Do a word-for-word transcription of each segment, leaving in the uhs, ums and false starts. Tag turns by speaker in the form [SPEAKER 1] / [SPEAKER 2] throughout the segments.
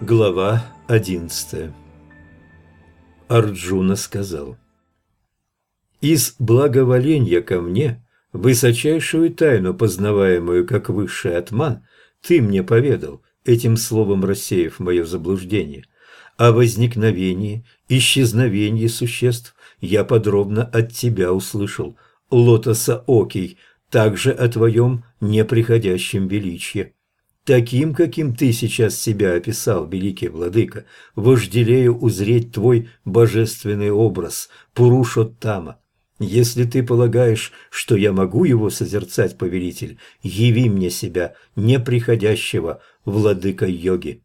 [SPEAKER 1] Глава одиннадцатая. Арджуна сказал: «Из благоволения ко мне, высочайшую тайну, познаваемую как высший атман, ты мне поведал, этим словом рассеяв мое заблуждение. О возникновении, исчезновении существ я подробно от тебя услышал, Лотоса-окий, также о твоем неприходящем величье. Таким, каким ты сейчас себя описал, великий владыка, вожделею узреть твой божественный образ, Пурушоттама. Если ты полагаешь, что я могу его созерцать, повелитель, яви мне себя, неприходящего, владыка йоги».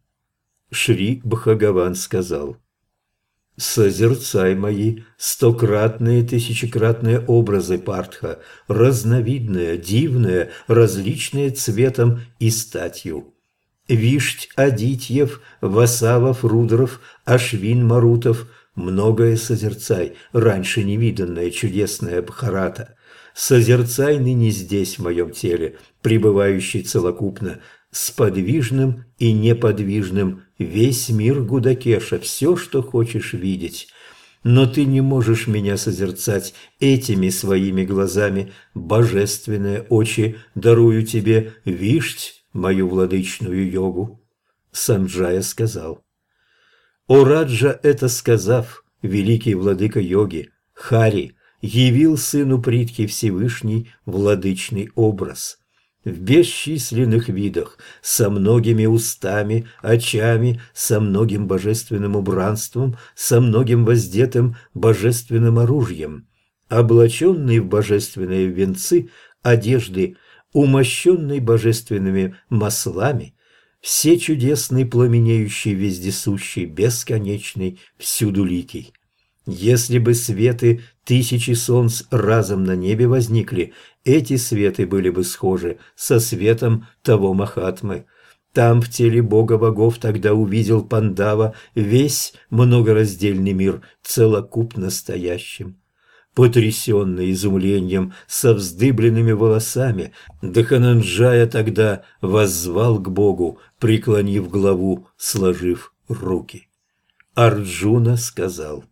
[SPEAKER 1] Шри Бхагаван сказал: «Созерцай мои стократные, тысячекратные образы, Партха, разновидные, дивные, различные цветом и статью. Вишть Адитьев, Васавов, Рудров, Ашвин, Марутов, многое созерцай, раньше невиданное чудесное Бхарата. Созерцай ныне здесь, в моем теле, пребывающий целокупно, с подвижным и неподвижным, весь мир Гудакеша, все, что хочешь видеть. Но ты не можешь меня созерцать этими своими глазами, божественные очи, дарую тебе, вишть, мою владычную йогу». Санджая сказал: «О Раджа, это сказав, великий владыка йоги, Хари явил сыну Притхи Всевышний владычный образ. В бесчисленных видах, со многими устами, очами, со многим божественным убранством, со многим воздетым божественным оружием, облаченный в божественные венцы, одежды, умощенный божественными маслами, все чудесный, пламенеющий, вездесущий, бесконечный, всюдуликий. Если бы светы тысячи солнц разом на небе возникли, эти светы были бы схожи со светом того Махатмы. Там в теле бога богов тогда увидел Пандава весь многораздельный мир целокупно стоящим. Потрясенный изумлением, со вздыбленными волосами, Дхананджая тогда воззвал к Богу, преклонив главу, сложив руки. Арджуна сказал: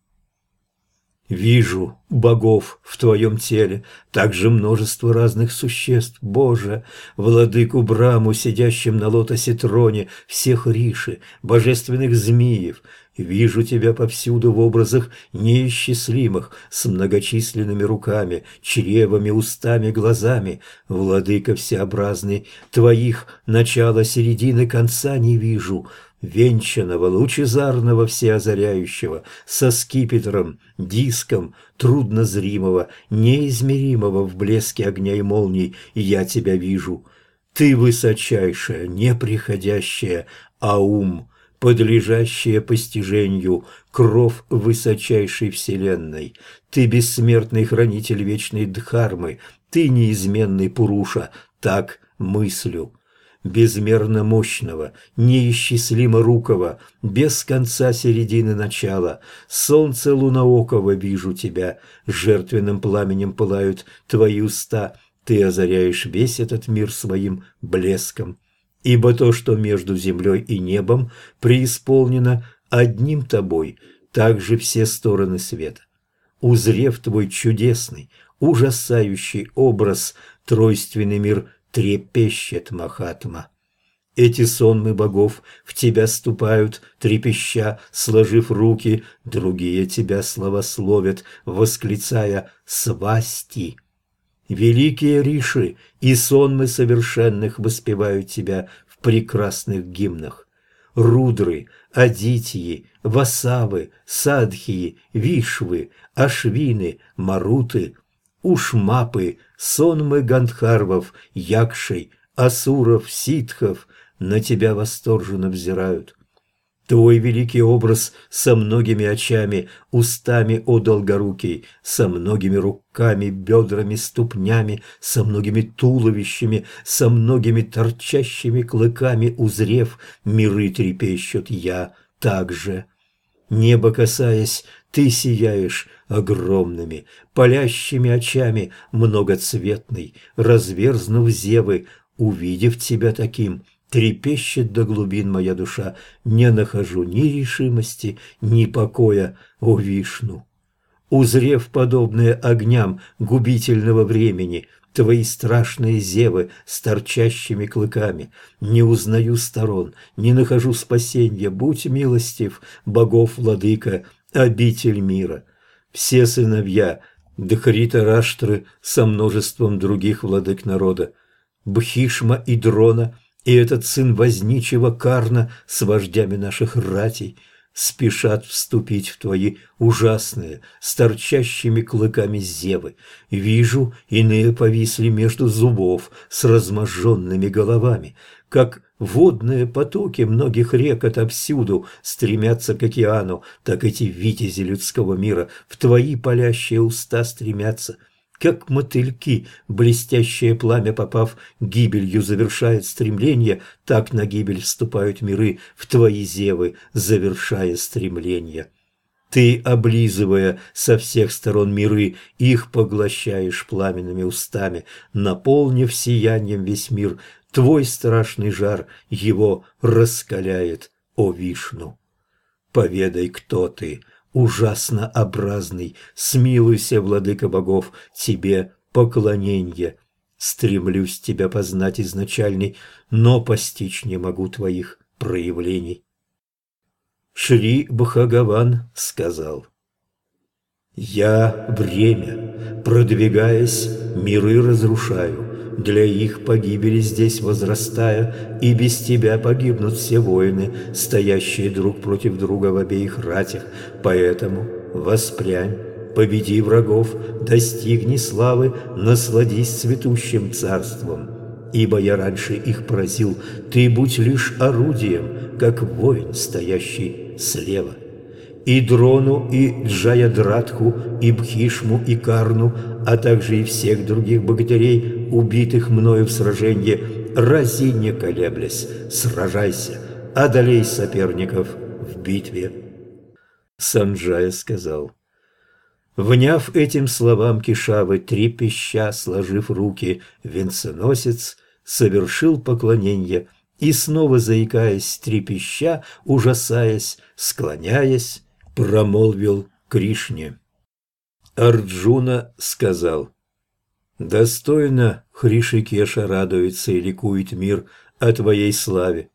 [SPEAKER 1] «Вижу богов в твоем теле, также множество разных существ, Боже, владыку Браму, сидящим на лотосе троне, всех риши, божественных змеев. Вижу тебя повсюду в образах неисчислимых, с многочисленными руками, чревами, устами, глазами. Владыка всеобразный, твоих начала, середины, конца не вижу». Венчанного, лучезарного, всеозаряющего, со скипетром, диском, труднозримого, неизмеримого в блеске огня и молний, я тебя вижу. Ты высочайшая, неприходящая, аум, подлежащая постижению, кров высочайшей вселенной. Ты бессмертный хранитель вечной Дхармы, ты неизменный Пуруша, так мыслю. Безмерно мощного, неисчислимо рукого, без конца, середины, начала, солнце луноокого вижу тебя, жертвенным пламенем пылают твои уста, ты озаряешь весь этот мир своим блеском. Ибо то, что между землей и небом преисполнено одним тобой, также все стороны света. Узрев твой чудесный, ужасающий образ, тройственный мир трепещет, Махатма. Эти сонмы богов в тебя ступают, трепеща, сложив руки, другие тебя славословят, восклицая «Свасти». Великие риши и сонмы совершенных воспевают тебя в прекрасных гимнах. Рудры, Адитьи, Васавы, Садхии, Вишвы, Ашвины, Маруты, Ушмапы, сонмы Гандхарвов, Якшей, Асуров, Ситхов на тебя восторженно взирают. Твой великий образ со многими очами, устами, о долгорукий, со многими руками, бедрами, ступнями, со многими туловищами, со многими торчащими клыками узрев, миры трепещут, я также. Небо касаясь, ты сияешь огромными, палящими очами, многоцветный, разверзнув зевы, увидев тебя таким, Трепещет до глубин моя душа, не нахожу ни решимости, ни покоя, о Вишну. Узрев подобные огням губительного времени, твои страшные зевы с торчащими клыками, не узнаю сторон, не нахожу спасенья, будь милостив, богов владыка, обитель мира. Все сыновья Дхритараштры со множеством других владык народа, Бхишма и Дрона, и этот сын возничего Карна с вождями наших ратей спешат вступить в твои ужасные, с торчащими клыками зевы. Вижу, иные повисли между зубов с разможженными головами, как водные потоки многих рек отовсюду стремятся к океану, так эти витязи людского мира в твои палящие уста стремятся. Как мотыльки, блестящее пламя, попав гибелью, завершает стремление, так на гибель вступают миры в твои зевы, завершая стремление. Ты, облизывая со всех сторон миры, их поглощаешь пламенными устами, наполнив сиянием весь мир, твой страшный жар его раскаляет, о Вишну. Поведай, кто ты, ужасно образный, смилуйся, владыка богов, тебе поклоненье. Стремлюсь тебя познать изначальный, но постичь не могу твоих проявлений. Шри Бхагаван сказал: «Я время, продвигаясь, миры разрушаю, для их погибели здесь возрастая, и без тебя погибнут все воины, стоящие друг против друга в обеих ратях. Поэтому воспрянь, победи врагов, достигни славы, насладись цветущим царством. Ибо я раньше их поразил, ты будь лишь орудием, как воин, стоящий слева. И Дрону, и Джаядратху, и Бхишму, и Карну, а также и всех других богатырей, убитых мною в сражении, рази не колеблясь, сражайся, одолей соперников в битве». Санджая сказал. Вняв этим словам Кешавы, трепеща, сложив руки, венценосец совершил поклонение и, снова заикаясь, трепеща, ужасаясь, склоняясь, промолвил Кришне. Арджуна сказал: «Достойно Хришикеша радуется и ликует мир о твоей славе.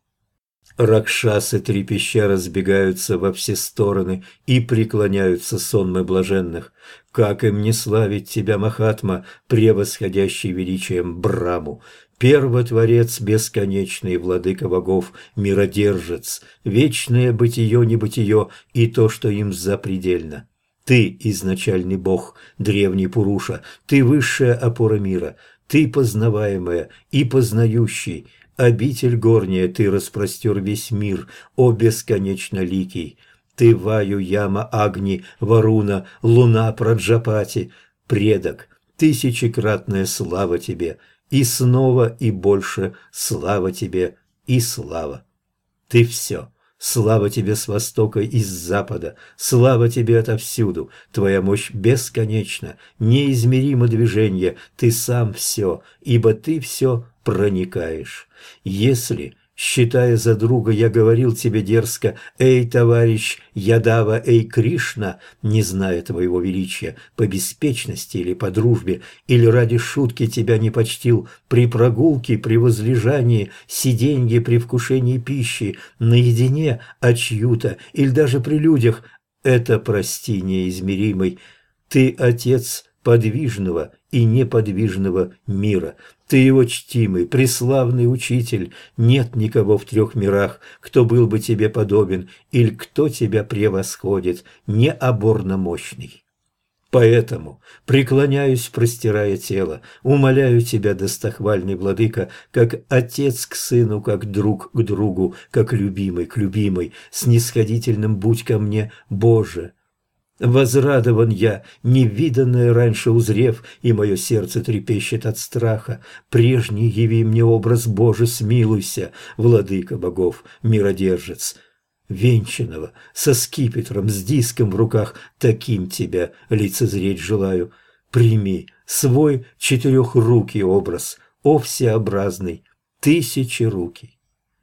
[SPEAKER 1] Ракшасы трепеща разбегаются во все стороны и преклоняются сонмы блаженных. Как им не славить тебя, Махатма, превосходящий величием Браму, первотворец бесконечный, владыка богов, миродержец, вечное бытие-небытие и то, что им запредельно. Ты изначальный бог, древний Пуруша, ты высшая опора мира, ты познаваемая и познающий, обитель горняя, ты распростер весь мир, о бесконечно ликий. Ты Ваю, Яма, Агни, Варуна, Луна, Праджапати, предок, тысячекратная слава тебе, и снова и больше слава тебе и слава. Ты все. Слава тебе с востока и с запада, слава тебе отовсюду, твоя мощь бесконечна, неизмеримо движение, ты сам все, ибо ты все проникаешь. Если, считая за друга, я говорил тебе дерзко: «Эй, товарищ Ядава, эй, Кришна», не зная твоего величия, по беспечности или по дружбе, или ради шутки тебя не почтил при прогулке, при возлежании, сиденье, при вкушении пищи, наедине, а чью-то, или даже при людях, это прости, неизмеримый. Ты отец подвижного и неподвижного мира. Ты его чтимый, преславный учитель. Нет никого в трех мирах, кто был бы тебе подобен, или кто тебя превосходит, необорно мощный. Поэтому преклоняюсь, простирая тело, умоляю тебя, достохвальный владыка, как отец к сыну, как друг к другу, как любимый к любимой, снисходительным будь ко мне, Боже. Возрадован я, невиданное раньше узрев, и мое сердце трепещет от страха. Прежний яви мне образ Божий, смилуйся, владыка богов, миродержец. Венчанного, со скипетром, с диском в руках, таким тебя лицезреть желаю. Прими свой четырехрукий образ, о всеобразный, тысячерукий.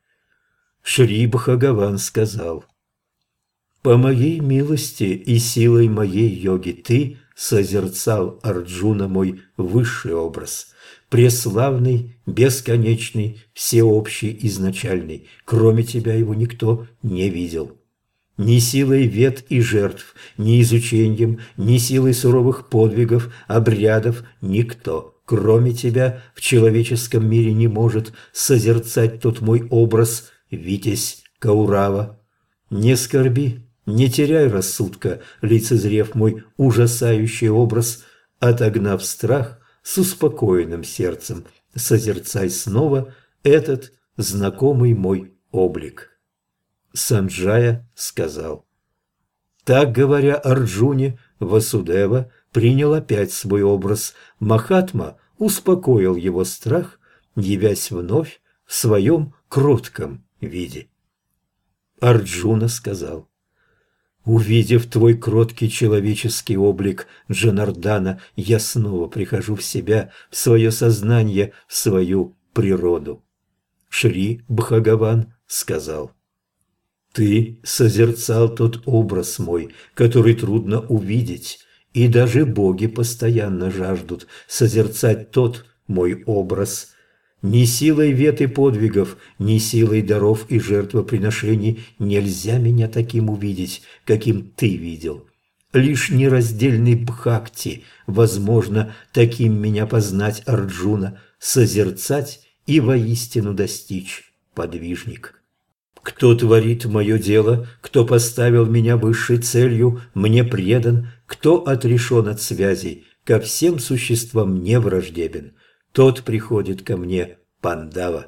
[SPEAKER 1] Шри Бхагаван сказал: «По моей милости и силой моей йоги ты созерцал, Арджуна, мой высший образ, преславный, бесконечный, всеобщий, изначальный. Кроме тебя его никто не видел. Ни силой вет и жертв, ни изучением, ни силой суровых подвигов, обрядов никто, кроме тебя, в человеческом мире не может созерцать тот мой образ, Витязь Каурава. Не скорби, не теряй рассудка, лицезрев мой ужасающий образ, отогнав страх, с успокоенным сердцем созерцай снова этот знакомый мой облик». Санджая сказал. Так говоря Арджуне, Васудева принял опять свой образ. Махатма успокоил его страх, явясь вновь в своем кротком виде. Арджуна сказал: «Увидев твой кроткий человеческий облик, Джанардана, я снова прихожу в себя, в свое сознание, в свою природу». Шри Бхагаван сказал: «Ты созерцал тот образ мой, который трудно увидеть, и даже боги постоянно жаждут созерцать тот мой образ. Ни силой вет и подвигов, ни силой даров и жертвоприношений нельзя меня таким увидеть, каким ты видел. Лишь нераздельный бхакти возможно таким меня познать, Арджуна, созерцать и воистину достичь, подвижник. Кто творит мое дело, кто поставил меня высшей целью, мне предан, кто отрешен от связей, ко всем существам не враждебен, тот приходит ко мне, Пандава».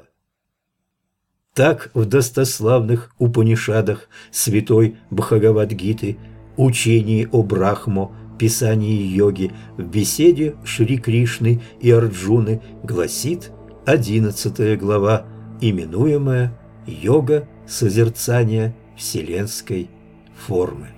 [SPEAKER 1] Так в достославных Упанишадах святой Бхагавад-гиты, учении о Брахмо, писании йоги, в беседе Шри Кришны и Арджуны гласит одиннадцатая глава, именуемая «Йога созерцания вселенской формы».